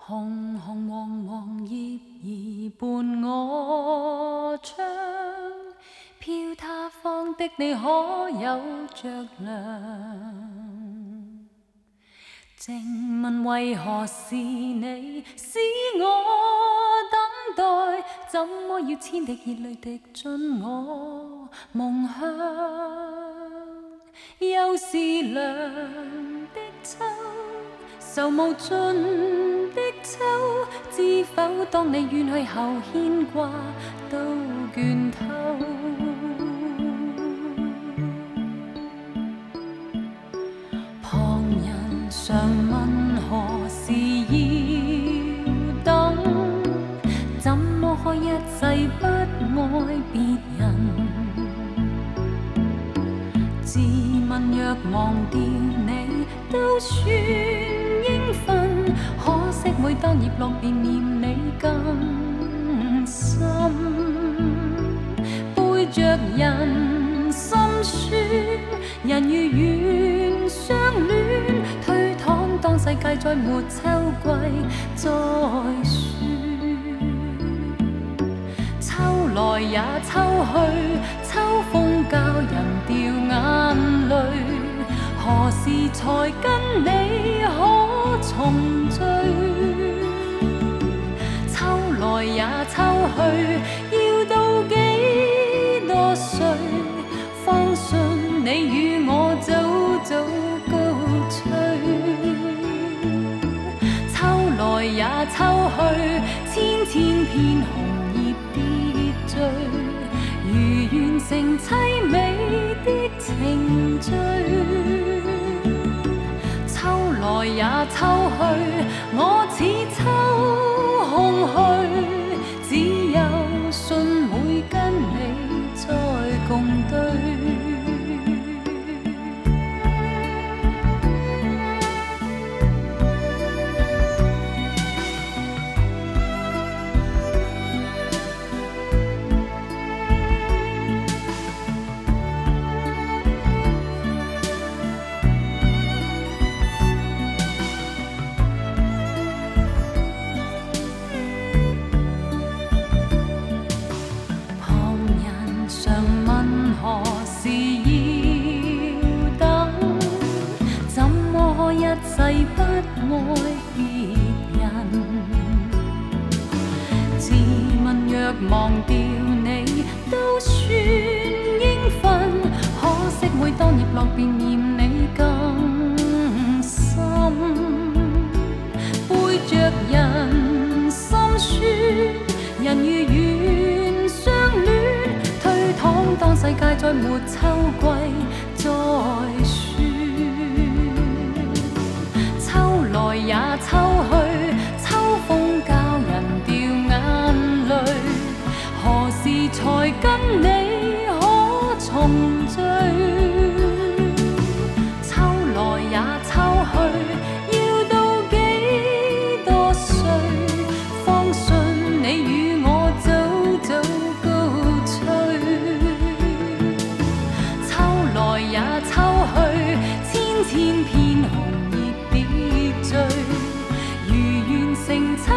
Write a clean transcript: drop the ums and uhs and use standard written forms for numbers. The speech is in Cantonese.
红红黄黄叶儿伴我窗，飘他方的你可有着凉？静问为何是你使我等待？怎么要千滴热泪滴进我梦乡？又是凉的秋，愁无尽的秋，知否当你远去后，牵挂都倦透。旁人常问何时要等，怎么可一世不愛別人？自問若忘掉你都算應份，可惜每當葉落便念你更深，背着人心酸，人如願相戀，推搪當世界再沒秋季再說。秋來也秋去，秋風教人掉眼淚，何時才跟你可重聚？秋來也秋去，要到幾多歲，方信你與我早早高吹？秋來也秋去，千千片紅葉跌墜，如完成凄美的程序。秋來也秋去，我似秋空虛，只有信會跟你再共對。何時要等？怎麼可一世不愛別人？自問若忘掉你都算應份，可惜每當葉落便念你更深，背着人心酸，人如願相戀，推搪當世界再沒秋季再說。秋來也秋去，秋風教人掉眼淚，何時才跟你可重聚？秋來也秋去，要到幾多歲，方信你與我早早高吹？秋來也秋去，千千片紅葉跌墜，如完成秋